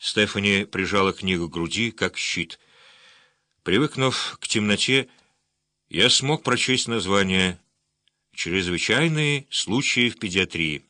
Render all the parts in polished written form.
Стефани прижала книгу к груди, как щит. Привыкнув к темноте, я смог прочесть название «Чрезвычайные случаи в педиатрии».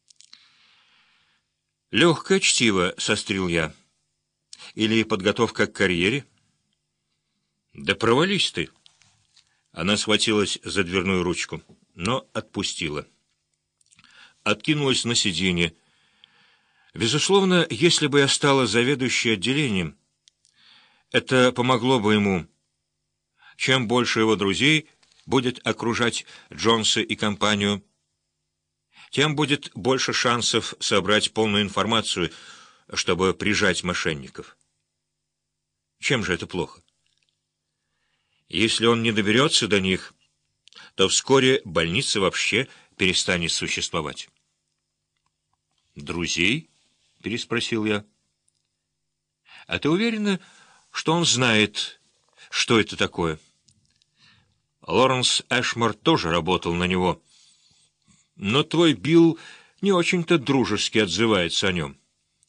«Легкое чтиво», — сострил я. «Или подготовка к карьере?» «Да провались ты!» Она схватилась за дверную ручку, но отпустила. Откинулась на сиденье. Безусловно, если бы я стала заведующей отделением, это помогло бы ему. Чем больше его друзей будет окружать Джонса и компанию, тем будет больше шансов собрать полную информацию, чтобы прижать мошенников. Чем же это плохо? Если он не доберется до них, то вскоре больница вообще перестанет существовать. «Друзей?» — переспросил я. «А ты уверена, что он знает, что это такое?» Лоренс Эшмор тоже работал на него, но твой Билл не очень-то дружески отзывается о нем.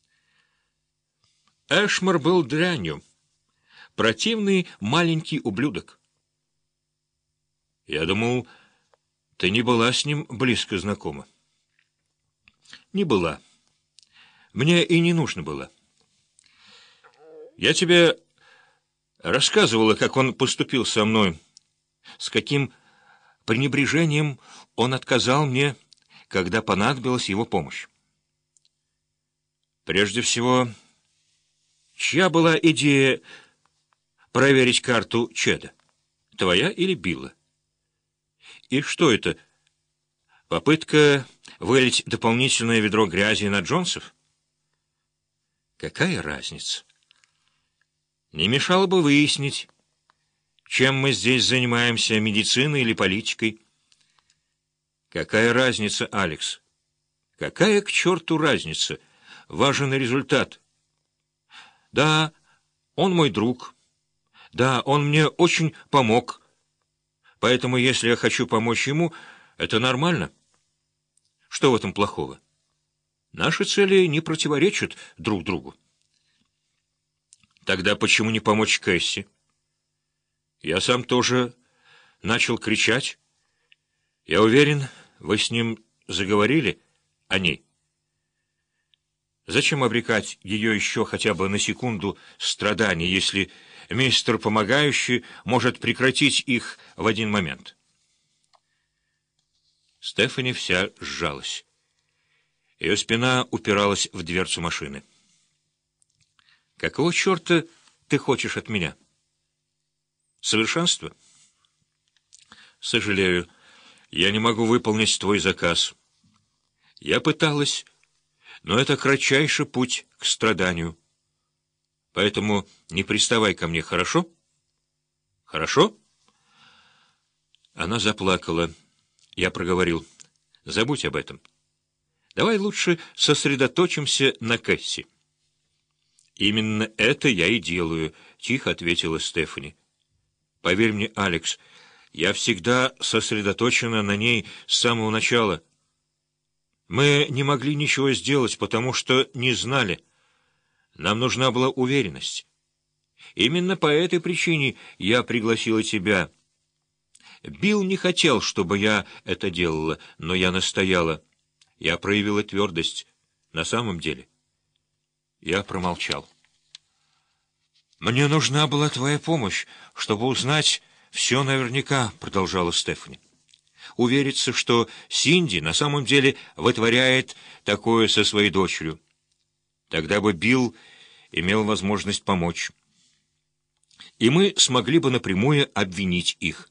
Эшмор был дрянью, противный маленький ублюдок. Я думал, ты не была с ним близко знакома. Не была. Мне и не нужно было. Я тебе рассказывала, как он поступил со мной, с каким пренебрежением он отказал мне, когда понадобилась его помощь. Прежде всего, чья была идея проверить карту Чеда? Твоя или Билла? И что это? Попытка вылить дополнительное ведро грязи на Джонсов? Какая разница? Не мешало бы выяснить, чем мы здесь занимаемся, медициной или политикой. Какая разница, Алекс? Какая к черту разница? Важен результат. Да, он мой друг. Да, он мне очень помог. Поэтому, если я хочу помочь ему, это нормально. Что в этом плохого? Наши цели не противоречат друг другу. Тогда почему не помочь Кэсси? Я сам тоже начал кричать. Я уверен, вы с ним заговорили о ней. Зачем обрекать ее еще хотя бы на секунду страданий, если мистер помогающий может прекратить их в один момент? Стефани вся сжалась. Ее спина упиралась в дверцу машины. «Какого черта ты хочешь от меня? Совершенство? Сожалею, я не могу выполнить твой заказ. Я пыталась, но это кратчайший путь к страданию. Поэтому не приставай ко мне, хорошо? Хорошо?» Она заплакала. Я проговорил: «Забудь об этом. Давай лучше сосредоточимся на Кэсси». «Именно это я и делаю», — тихо ответила Стефани. «Поверь мне, Алекс, я всегда сосредоточена на ней с самого начала. Мы не могли ничего сделать, потому что не знали. Нам нужна была уверенность. Именно по этой причине я пригласила тебя. Билл не хотел, чтобы я это делала, но я настояла. Я проявила твердость. На самом деле». Я промолчал. «Мне нужна была твоя помощь, чтобы узнать все наверняка», — продолжала Стефани. «Увериться, что Синди на самом деле вытворяет такое со своей дочерью. Тогда бы Билл имел возможность помочь. И мы смогли бы напрямую обвинить их».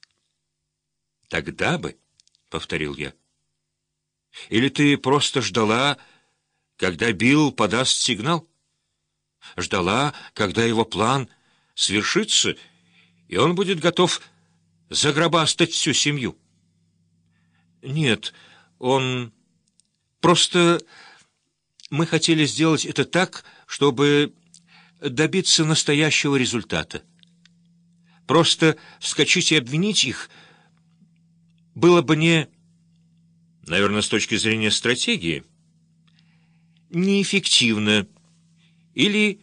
«Тогда бы», — повторил я. «Или ты просто ждала, когда Билл подаст сигнал? Ждала, когда его план свершится, и он будет готов загробастать всю семью?» «Нет, он... Просто мы хотели сделать это так, чтобы добиться настоящего результата. Просто вскочить и обвинить их было бы не... Наверное, с точки зрения стратегии, неэффективно или